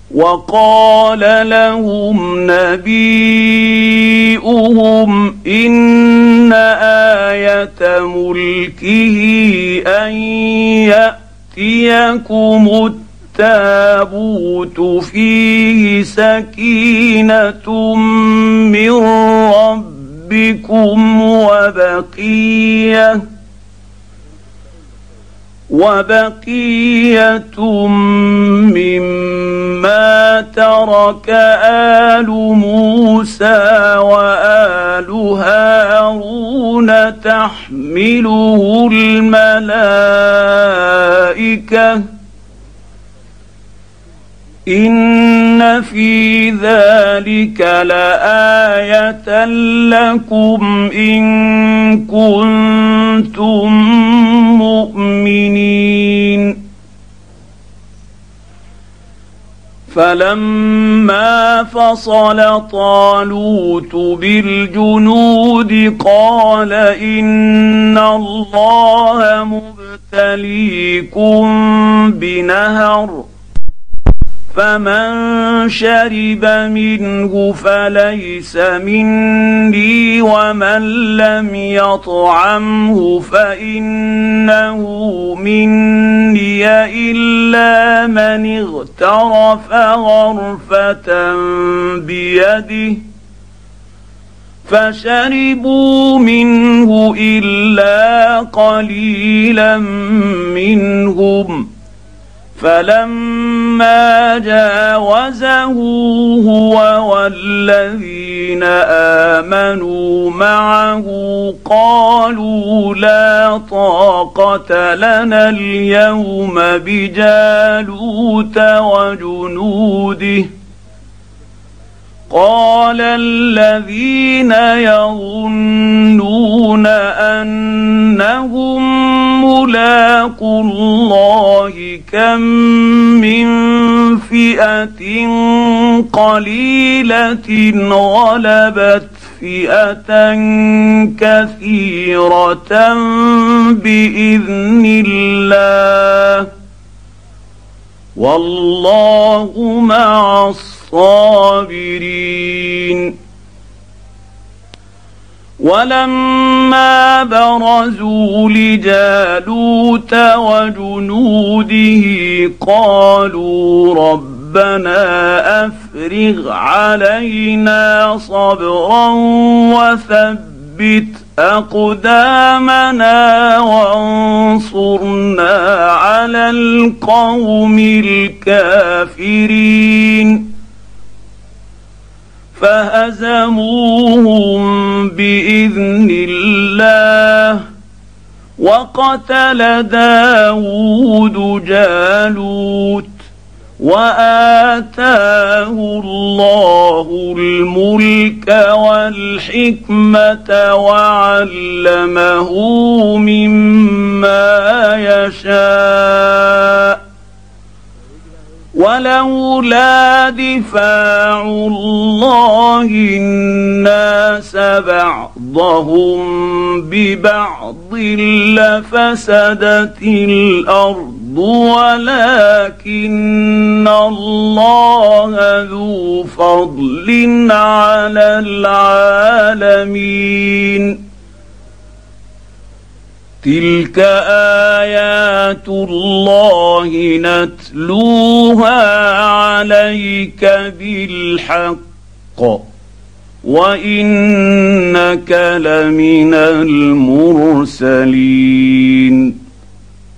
وقال لهم نبيؤهم إن آية ملكه أن يأتيكم التابوت فيه سكينة من ربكم وبقية مما ترك آل موسى وآل هارون تحمله الملائكة إن في ذلك لآية لكم إن كنتم مؤمنين. فلما فصل طالوت بالجنود قال إن الله مبتليكم بنهر فمن شرب منه فليس مني ومن لم يطعمه فإنه مني إلا من اغترف غرفة بيده فشربوا منه إلا قليلا منهم فلما جاوزه هو والذين آمنوا معه قالوا لا طاقة لنا اليوم بجالوت وجنوده قال الذين يظنون أنهم ملاقو الله كم من فئة قليلة غلبت فئة كثيرة بإذن الله والله مع الصابرين. ولما برزوا لجالوت وجنوده قالوا ربنا أفرغ علينا صبرا وثبت أقدامنا وانصرنا على القوم الكافرين فهزموهم بإذن الله وقتل داود جالوت وآتاه الله الملك والحكمة وعلمه مما يشاء ولولا دفاع الله الناس بعضهم ببعض لفسدت الأرض ولكن الله ذو فضل على العالمين. تلك آيات الله نتلوها عليك بالحق وإنك لمن المرسلين.